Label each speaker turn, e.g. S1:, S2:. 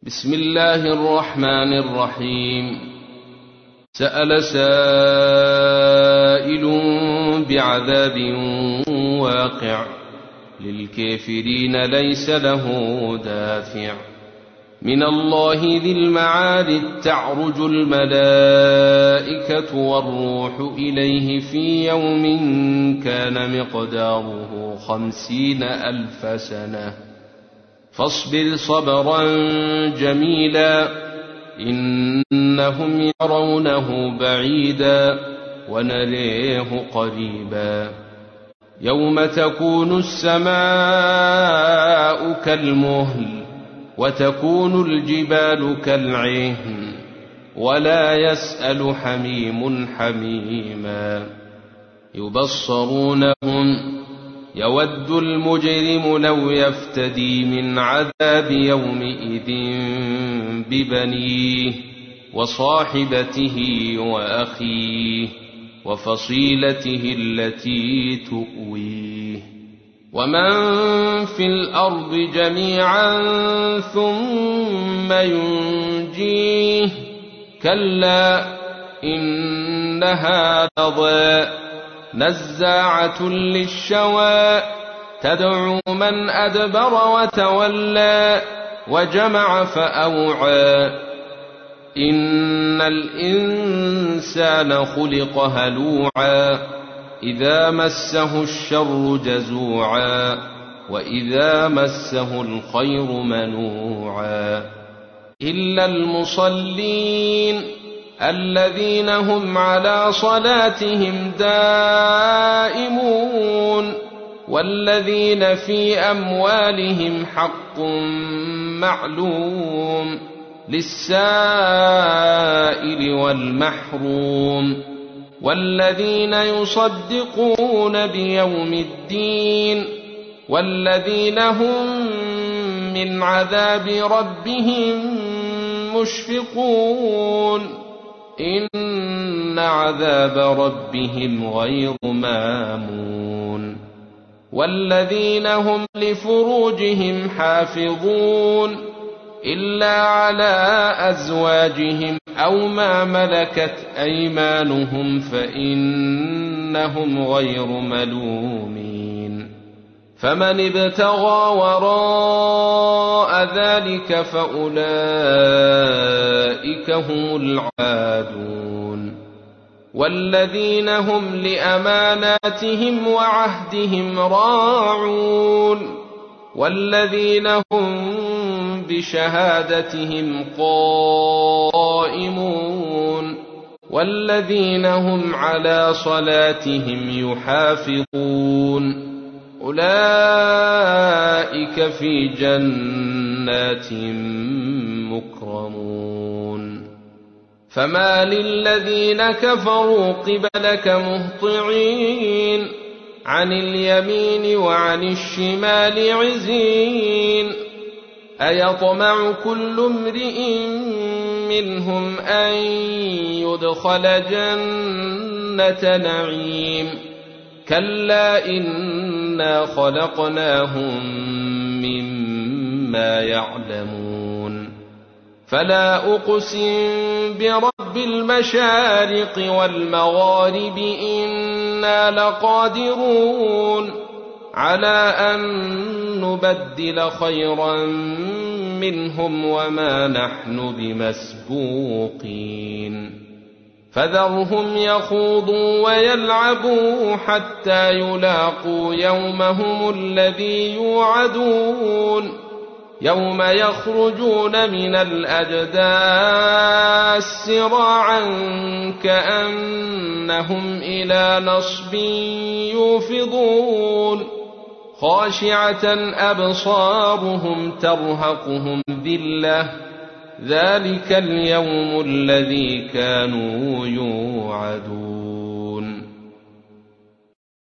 S1: بسم الله الرحمن الرحيم. سأل سائل بعذاب واقع للكافرين ليس له دافع من الله ذي المعارج تعرج الملائكة والروح إليه في يوم كان مقداره 50,000 سنة فاصبر صبرا جميلا إنهم يرونه بعيدا ونريه قريبا يوم تكون السماء كالمهل وتكون الجبال كالعهن ولا يسأل حميم حميما يبصرونهم يود المجرم لو يفتدي من عذاب يومئذ ببنيه وصاحبته وأخيه وفصيلته التي تؤويه ومن في الأرض جميعا ثم ينجيه كلا إنها لظى نزاعة للشوى تدعو من أدبر وتولى وجمع فأوعى إن الإنسان خلق هلوعا إذا مسه الشر جزوعا وإذا مسه الخير منوعا إلا المصلين الذين هم على صلاتهم دائمون والذين في أموالهم حق معلوم للسائل والمحروم والذين يصدقون بيوم الدين والذين هم من عذاب ربهم مشفقون إن عذاب ربهم غير مامون والذين هم لفروجهم حافظون إلا على أزواجهم أو ما ملكت أيمانهم فإنهم غير ملومين فمن ابتغى وراء ذلك فأولئك هم العادون والذين هم لأماناتهم وعهدهم راعون والذين هم بشهادتهم قائمون والذين هم على صلاتهم يحافظون أولئك في جنات مكرمون فما للذين كفروا قبلك مهطعين عن اليمين وعن الشمال عزين أيطمع كل امرئ منهم أن يدخل جنة نعيم كلا إنا خلقناهم مما يعلمون فلا أقسم برب المشارق والمغارب إنا لقادرون على أن نبدل خيرا منهم وما نحن بمسبوقين فذرهم يخوضوا ويلعبوا حتى يلاقوا يومهم الذي يوعدون يوم يخرجون من الأجداث سراعا كأنهم إلى نصب يوفضون خاشعة أبصارهم ترهقهم ذلة ذلك اليوم الذي كانوا يوعدون